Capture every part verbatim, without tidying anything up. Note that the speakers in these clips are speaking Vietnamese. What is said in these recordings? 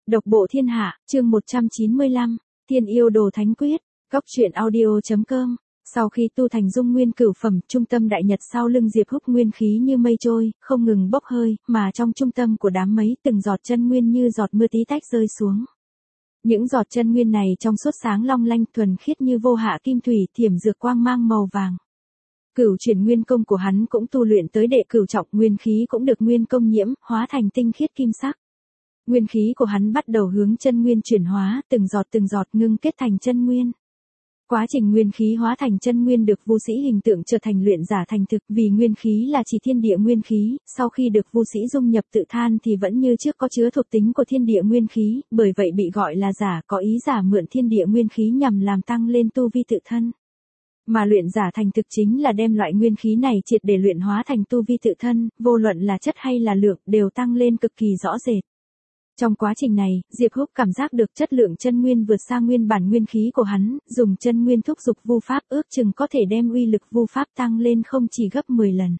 Độc bộ thiên hạ, chương một trăm chín mươi lăm, Thiên yêu đồ thánh quyết, góc truyện audio.com. Sau khi tu thành dung nguyên cửu phẩm, trung tâm đại nhật sau lưng Diệp Húc nguyên khí như mây trôi, không ngừng bốc hơi, mà trong trung tâm của đám mấy từng giọt chân nguyên như giọt mưa tí tách rơi xuống. Những giọt chân nguyên này trong suốt sáng long lanh thuần khiết như vô hạ kim thủy, thiểm dược quang mang màu vàng. Cửu chuyển nguyên công của hắn cũng tu luyện tới đệ cửu trọng, nguyên khí cũng được nguyên công nhiễm, hóa thành tinh khiết kim sắc. Nguyên khí của hắn bắt đầu hướng chân nguyên chuyển hóa, từng giọt từng giọt ngưng kết thành chân nguyên. Quá trình nguyên khí hóa thành chân nguyên được Vu Sĩ hình tượng trở thành luyện giả thành thực, vì nguyên khí là chỉ thiên địa nguyên khí, sau khi được Vu Sĩ dung nhập tự than thì vẫn như trước có chứa thuộc tính của thiên địa nguyên khí, bởi vậy bị gọi là giả, có ý giả mượn thiên địa nguyên khí nhằm làm tăng lên tu vi tự thân. Mà luyện giả thành thực chính là đem loại nguyên khí này triệt để luyện hóa thành tu vi tự thân, vô luận là chất hay là lượng đều tăng lên cực kỳ rõ rệt. Trong quá trình này, Diệp Húc cảm giác được chất lượng chân nguyên vượt xa nguyên bản nguyên khí của hắn, dùng chân nguyên thúc dục vu pháp ước chừng có thể đem uy lực vu pháp tăng lên không chỉ gấp mười lần.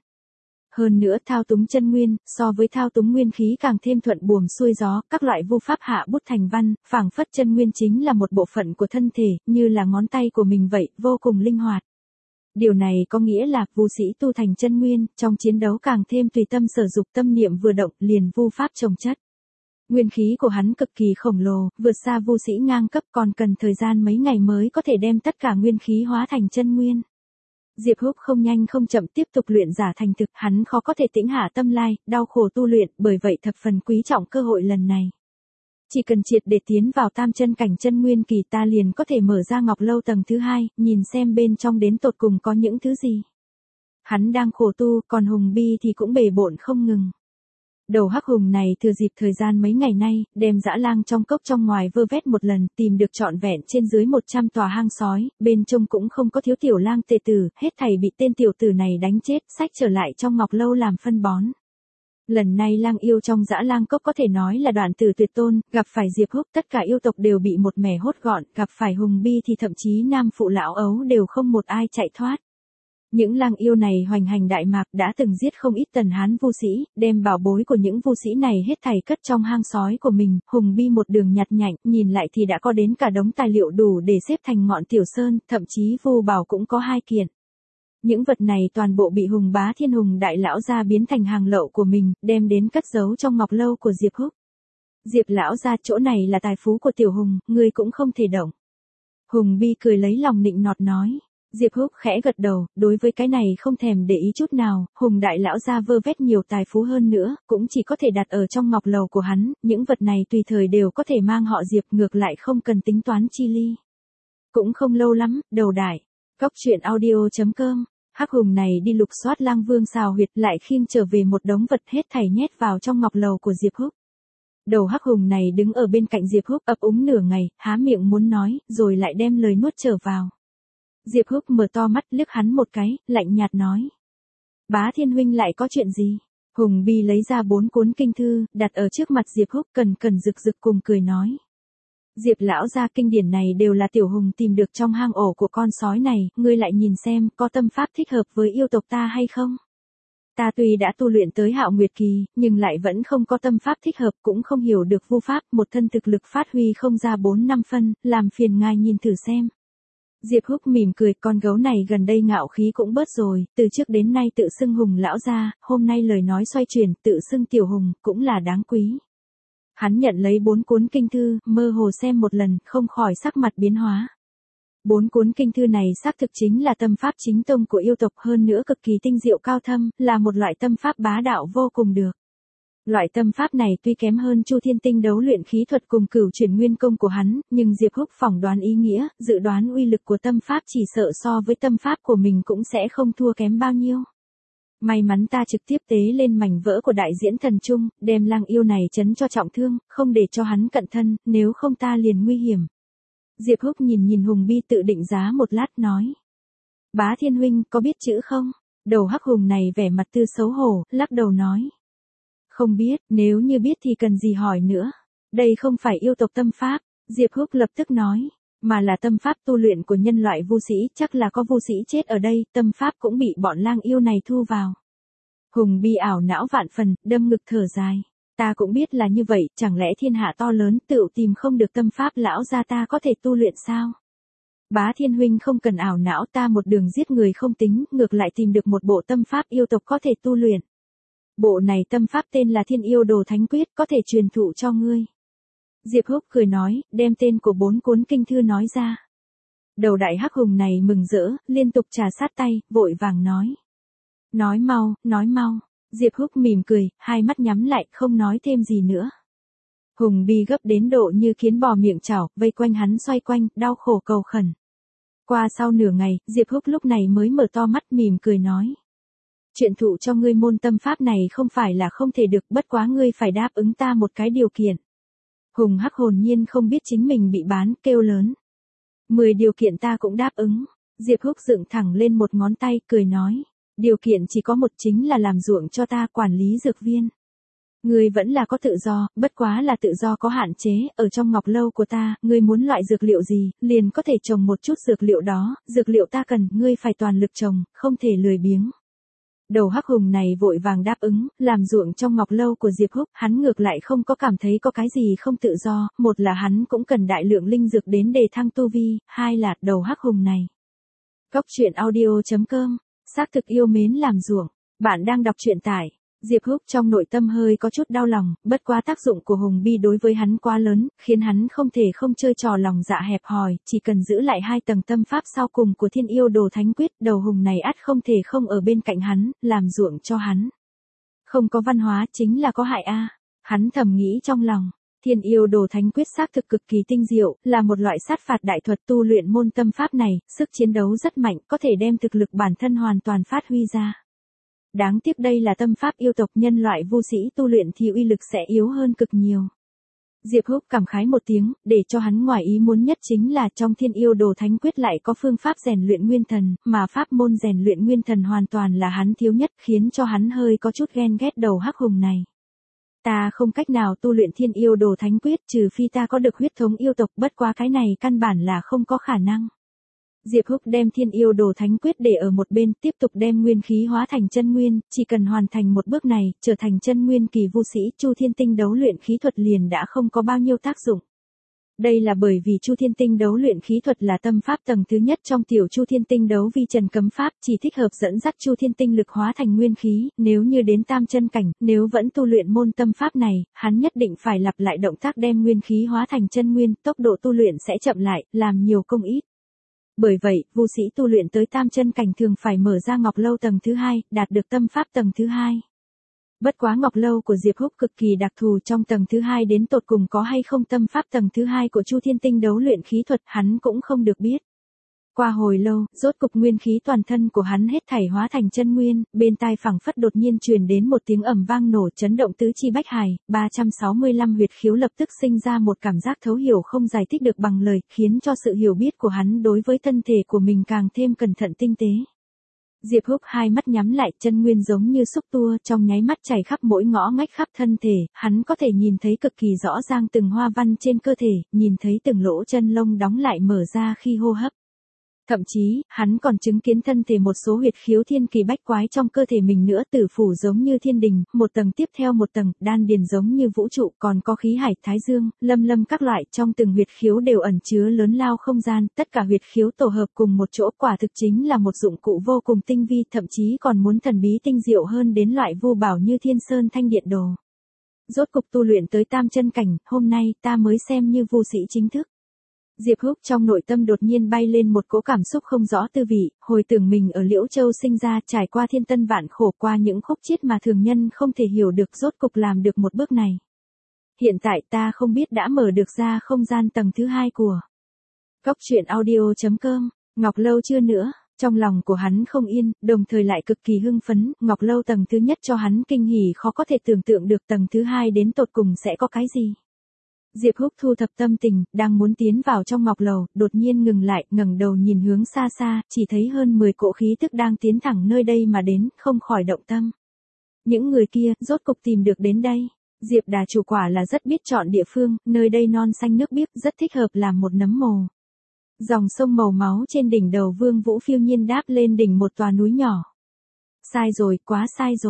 Hơn nữa thao túng chân nguyên, so với thao túng nguyên khí càng thêm thuận buồm xuôi gió, các loại vu pháp hạ bút thành văn, phảng phất chân nguyên chính là một bộ phận của thân thể, như là ngón tay của mình vậy, vô cùng linh hoạt. Điều này có nghĩa là Vu Sĩ tu thành chân nguyên, trong chiến đấu càng thêm tùy tâm sở dục, tâm niệm vừa động liền vu pháp chồng chất. Nguyên khí của hắn cực kỳ khổng lồ, vượt xa Vu Sĩ ngang cấp, còn cần thời gian mấy ngày mới có thể đem tất cả nguyên khí hóa thành chân nguyên. Diệp Húc không nhanh không chậm tiếp tục luyện giả thành thực, hắn khó có thể tĩnh hạ tâm lai, đau khổ tu luyện, bởi vậy thập phần quý trọng cơ hội lần này. Chỉ cần triệt để tiến vào tam chân cảnh chân nguyên kỳ, ta liền có thể mở ra ngọc lâu tầng thứ hai, nhìn xem bên trong đến tột cùng có những thứ gì. Hắn đang khổ tu, còn Hùng Bi thì cũng bề bộn không ngừng. Đầu hắc hùng này thừa dịp thời gian mấy ngày nay, đem dã lang trong cốc trong ngoài vơ vét một lần, tìm được trọn vẹn trên dưới một trăm tòa hang sói, bên trong cũng không có thiếu tiểu lang tề tử, hết thảy bị tên tiểu tử này đánh chết, xách trở lại trong ngọc lâu làm phân bón. Lần này lang yêu trong dã lang cốc có thể nói là đoạn tử tuyệt tôn, gặp phải Diệp Húc tất cả yêu tộc đều bị một mẻ hốt gọn, gặp phải Hùng Bi thì thậm chí nam phụ lão ấu đều không một ai chạy thoát. Những lang yêu này hoành hành Đại Mạc, đã từng giết không ít tần hán Vu Sĩ, đem bảo bối của những Vu Sĩ này hết thảy cất trong hang sói của mình. Hùng Bi một đường nhặt nhạnh, nhìn lại thì đã có đến cả đống tài liệu đủ để xếp thành ngọn tiểu sơn, thậm chí Vu bảo cũng có hai kiện. Những vật này toàn bộ bị Hùng Bá Thiên Hùng đại lão gia biến thành hàng lậu của mình, đem đến cất giấu trong ngọc lâu của Diệp Húc. Diệp lão gia, chỗ này là tài phú của tiểu Hùng, ngươi cũng không thể động. Hùng Bi cười lấy lòng nịnh nọt nói. Diệp Húc khẽ gật đầu, đối với cái này không thèm để ý chút nào, Hùng đại lão gia vơ vét nhiều tài phú hơn nữa, cũng chỉ có thể đặt ở trong ngọc lầu của hắn, những vật này tùy thời đều có thể mang họ Diệp, ngược lại không cần tính toán chi ly. Cũng không lâu lắm, đầu đại, góc truyện audio.com, hắc hùng này đi lục soát lang vương xào huyệt, lại khiêng trở về một đống vật hết thảy nhét vào trong ngọc lầu của Diệp Húc. Đầu hắc hùng này đứng ở bên cạnh Diệp Húc ấp úng nửa ngày, há miệng muốn nói, rồi lại đem lời nuốt trở vào. Diệp Húc mở to mắt liếc hắn một cái, lạnh nhạt nói. Bá Thiên huynh lại có chuyện gì? Hùng Bi lấy ra bốn cuốn kinh thư, đặt ở trước mặt Diệp Húc, cần cần rực rực cùng cười nói. Diệp lão gia, kinh điển này đều là tiểu Hùng tìm được trong hang ổ của con sói này, ngươi lại nhìn xem có tâm pháp thích hợp với yêu tộc ta hay không? Ta tuy đã tu luyện tới Hạo Nguyệt kỳ, nhưng lại vẫn không có tâm pháp thích hợp, cũng không hiểu được vu pháp, một thân thực lực phát huy không ra bốn năm phân, làm phiền ngài nhìn thử xem. Diệp Húc mỉm cười, con gấu này gần đây ngạo khí cũng bớt rồi, từ trước đến nay tự xưng Hùng lão gia, hôm nay lời nói xoay chuyển, tự xưng tiểu Hùng, cũng là đáng quý. Hắn nhận lấy bốn cuốn kinh thư, mơ hồ xem một lần, không khỏi sắc mặt biến hóa. Bốn cuốn kinh thư này xác thực chính là tâm pháp chính tông của yêu tộc, hơn nữa cực kỳ tinh diệu cao thâm, là một loại tâm pháp bá đạo vô cùng được. Loại tâm pháp này tuy kém hơn Chu Thiên Tinh đấu luyện khí thuật cùng cửu chuyển nguyên công của hắn, nhưng Diệp Húc phỏng đoán ý nghĩa, dự đoán uy lực của tâm pháp chỉ sợ so với tâm pháp của mình cũng sẽ không thua kém bao nhiêu. May mắn ta trực tiếp tế lên mảnh vỡ của đại diễn thần trung, đem lang yêu này chấn cho trọng thương, không để cho hắn cận thân, nếu không ta liền nguy hiểm. Diệp Húc nhìn nhìn Hùng Bi tự định giá một lát nói. Bá Thiên huynh, có biết chữ không? Đầu hắc hùng này vẻ mặt tư xấu hổ, lắc đầu nói. Không biết, nếu như biết thì cần gì hỏi nữa. Đây không phải yêu tộc tâm pháp, Diệp Húc lập tức nói, mà là tâm pháp tu luyện của nhân loại Vu Sĩ, chắc là có Vu Sĩ chết ở đây, tâm pháp cũng bị bọn lang yêu này thu vào. Hùng Bi ảo não vạn phần, đâm ngực thở dài. Ta cũng biết là như vậy, chẳng lẽ thiên hạ to lớn tựu tìm không được tâm pháp lão gia ta có thể tu luyện sao? Bá Thiên huynh không cần ảo não, ta một đường giết người không tính, ngược lại tìm được một bộ tâm pháp yêu tộc có thể tu luyện. Bộ này tâm pháp tên là Thiên Yêu Đồ Thánh Quyết, có thể truyền thụ cho ngươi. Diệp Húc cười nói, đem tên của bốn cuốn kinh thư nói ra. Đầu đại hắc hùng này mừng rỡ, liên tục trà sát tay, vội vàng nói. Nói mau, nói mau. Diệp Húc mỉm cười, hai mắt nhắm lại, không nói thêm gì nữa. Hùng Bi gấp đến độ như kiến bò miệng chảo, vây quanh hắn xoay quanh, đau khổ cầu khẩn. Qua sau nửa ngày, Diệp Húc lúc này mới mở to mắt mỉm cười nói. Chuyện thụ cho ngươi môn tâm pháp này không phải là không thể được, bất quá ngươi phải đáp ứng ta một cái điều kiện. Hùng Hắc hồn nhiên không biết chính mình bị bán, kêu lớn. Mười điều kiện ta cũng đáp ứng. Diệp Húc dựng thẳng lên một ngón tay, cười nói. Điều kiện chỉ có một, chính là làm ruộng cho ta, quản lý dược viên. Ngươi vẫn là có tự do, bất quá là tự do có hạn chế, ở trong ngọc lâu của ta, ngươi muốn loại dược liệu gì, liền có thể trồng một chút dược liệu đó, dược liệu ta cần, ngươi phải toàn lực trồng, không thể lười biếng. Đầu hắc hùng này vội vàng đáp ứng, làm ruộng trong ngọc lâu của Diệp Húc, hắn ngược lại không có cảm thấy có cái gì không tự do, một là hắn cũng cần đại lượng linh dược đến đề thăng tu vi, hai là đầu hắc hùng này. Góc truyện audio chấm com, xác thực yêu mến làm ruộng, bạn đang đọc truyện tải. Diệp Húc trong nội tâm hơi có chút đau lòng, bất quá tác dụng của Hùng Bi đối với hắn quá lớn, khiến hắn không thể không chơi trò lòng dạ hẹp hòi, chỉ cần giữ lại hai tầng tâm pháp sau cùng của Thiên Yêu Đồ Thánh Quyết, đầu hùng này ắt không thể không ở bên cạnh hắn, làm ruộng cho hắn. Không có văn hóa chính là có hại a. Hắn thầm nghĩ trong lòng. Thiên Yêu Đồ Thánh Quyết xác thực cực kỳ tinh diệu, là một loại sát phạt đại thuật, tu luyện môn tâm pháp này, sức chiến đấu rất mạnh, có thể đem thực lực bản thân hoàn toàn phát huy ra. Đáng tiếc đây là tâm pháp yêu tộc, nhân loại vô sĩ tu luyện thì uy lực sẽ yếu hơn cực nhiều. Diệp Húc cảm khái một tiếng, để cho hắn ngoài ý muốn nhất chính là trong Thiên Yêu Đồ Thánh Quyết lại có phương pháp rèn luyện nguyên thần, mà pháp môn rèn luyện nguyên thần hoàn toàn là hắn thiếu nhất, khiến cho hắn hơi có chút ghen ghét đầu hắc hùng này. Ta không cách nào tu luyện Thiên Yêu Đồ Thánh Quyết, trừ phi ta có được huyết thống yêu tộc, bất quá cái này căn bản là không có khả năng. Diệp Húc đem Thiên Yêu Đồ Thánh Quyết để ở một bên, tiếp tục đem nguyên khí hóa thành chân nguyên, chỉ cần hoàn thành một bước này, trở thành chân nguyên kỳ vô sĩ, Chu Thiên Tinh đấu luyện khí thuật liền đã không có bao nhiêu tác dụng. Đây là bởi vì Chu Thiên Tinh đấu luyện khí thuật là tâm pháp tầng thứ nhất trong tiểu Chu Thiên Tinh đấu vi trần cấm pháp, chỉ thích hợp dẫn dắt Chu Thiên Tinh lực hóa thành nguyên khí, nếu như đến tam chân cảnh, nếu vẫn tu luyện môn tâm pháp này, hắn nhất định phải lặp lại động tác đem nguyên khí hóa thành chân nguyên, tốc độ tu luyện sẽ chậm lại, làm nhiều công ít. Bởi vậy, vô sĩ tu luyện tới tam chân cảnh thường phải mở ra ngọc lâu tầng thứ hai, đạt được tâm pháp tầng thứ hai. Bất quá ngọc lâu của Diệp Húc cực kỳ đặc thù, trong tầng thứ hai đến tột cùng có hay không tâm pháp tầng thứ hai của Chu Thiên Tinh đấu luyện khí thuật, hắn cũng không được biết. Qua hồi lâu, rốt cục nguyên khí toàn thân của hắn hết thảy hóa thành chân nguyên, bên tai phẳng phất đột nhiên truyền đến một tiếng ầm vang nổ, chấn động tứ chi bách hải, ba trăm sáu mươi lăm huyệt khiếu lập tức sinh ra một cảm giác thấu hiểu không giải thích được bằng lời, khiến cho sự hiểu biết của hắn đối với thân thể của mình càng thêm cẩn thận tinh tế. Diệp Húc hai mắt nhắm lại, chân nguyên giống như xúc tua, trong nháy mắt chảy khắp mỗi ngõ ngách khắp thân thể, hắn có thể nhìn thấy cực kỳ rõ ràng từng hoa văn trên cơ thể, nhìn thấy từng lỗ chân lông đóng lại mở ra khi hô hấp. Thậm chí, hắn còn chứng kiến thân thể một số huyệt khiếu thiên kỳ bách quái trong cơ thể mình nữa, tử phủ giống như thiên đình, một tầng tiếp theo một tầng, đan điền giống như vũ trụ, còn có khí hải, thái dương, lâm lâm các loại, trong từng huyệt khiếu đều ẩn chứa lớn lao không gian, tất cả huyệt khiếu tổ hợp cùng một chỗ, quả thực chính là một dụng cụ vô cùng tinh vi, thậm chí còn muốn thần bí tinh diệu hơn đến loại vô bảo như Thiên Sơn Thanh Điện Đồ. Rốt cục tu luyện tới tam chân cảnh, hôm nay ta mới xem như vô sĩ chính thức. Diệp Húc trong nội tâm đột nhiên bay lên một cỗ cảm xúc không rõ tư vị, hồi tưởng mình ở Liễu Châu sinh ra, trải qua thiên tân vạn khổ, qua những khúc chiết mà thường nhân không thể hiểu được, rốt cục làm được một bước này. Hiện tại ta không biết đã mở được ra không gian tầng thứ hai của Góc truyện audio chấm com, Ngọc Lâu chưa nữa, trong lòng của hắn không yên, đồng thời lại cực kỳ hưng phấn, Ngọc Lâu tầng thứ nhất cho hắn kinh hỉ khó có thể tưởng tượng được, tầng thứ hai đến tột cùng sẽ có cái gì. Diệp Húc thu thập tâm tình, đang muốn tiến vào trong ngọc lầu, đột nhiên ngừng lại, ngẩng đầu nhìn hướng xa xa, chỉ thấy hơn mười cỗ khí tức đang tiến thẳng nơi đây mà đến, không khỏi động tâm. Những người kia, rốt cục tìm được đến đây. Diệp Đà chủ quả là rất biết chọn địa phương, nơi đây non xanh nước biếc, rất thích hợp làm một nấm mồ. Dòng sông màu máu trên đỉnh đầu Vương Vũ phiêu nhiên đáp lên đỉnh một tòa núi nhỏ. Sai rồi, quá sai rồi.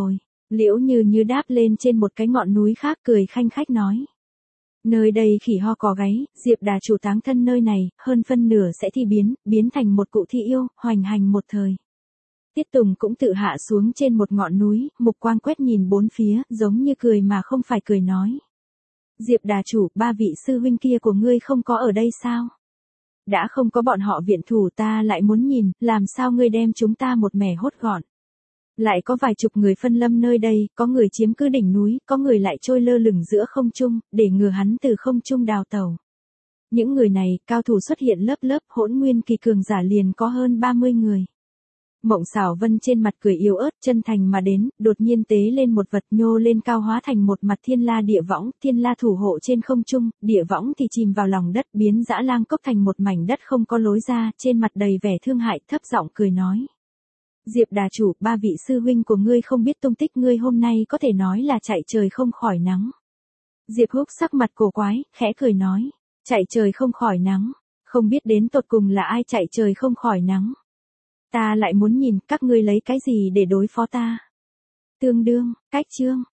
Liễu Như Như đáp lên trên một cái ngọn núi khác cười khanh khách nói. Nơi đây khỉ ho có gáy, Diệp đà chủ táng thân nơi này, hơn phân nửa sẽ thi biến, biến thành một cụ thi yêu, hoành hành một thời. Tiết Tùng cũng tự hạ xuống trên một ngọn núi, mục quang quét nhìn bốn phía, giống như cười mà không phải cười nói. Diệp đà chủ, ba vị sư huynh kia của ngươi không có ở đây sao? Đã không có bọn họ viện thủ ta lại muốn nhìn, làm sao ngươi đem chúng ta một mẻ hốt gọn. Lại có vài chục người phân lâm nơi đây, có người chiếm cứ đỉnh núi, có người lại trôi lơ lửng giữa không trung, để ngừa hắn từ không trung đào tẩu. Những người này, cao thủ xuất hiện lớp lớp, hỗn nguyên kỳ cường giả liền có hơn ba mươi người. Mộng Xảo Vân trên mặt cười yếu ớt, chân thành mà đến, đột nhiên tế lên một vật nhô lên cao hóa thành một mặt thiên la địa võng, thiên la thủ hộ trên không trung, địa võng thì chìm vào lòng đất, biến dã lang cốc thành một mảnh đất không có lối ra, trên mặt đầy vẻ thương hại, thấp giọng cười nói. Diệp đà chủ, ba vị sư huynh của ngươi không biết tung tích ngươi hôm nay có thể nói là chạy trời không khỏi nắng. Diệp Húc sắc mặt cổ quái, khẽ cười nói, chạy trời không khỏi nắng, không biết đến tột cùng là ai chạy trời không khỏi nắng. Ta lại muốn nhìn các ngươi lấy cái gì để đối phó ta. Tương đương, cách chương.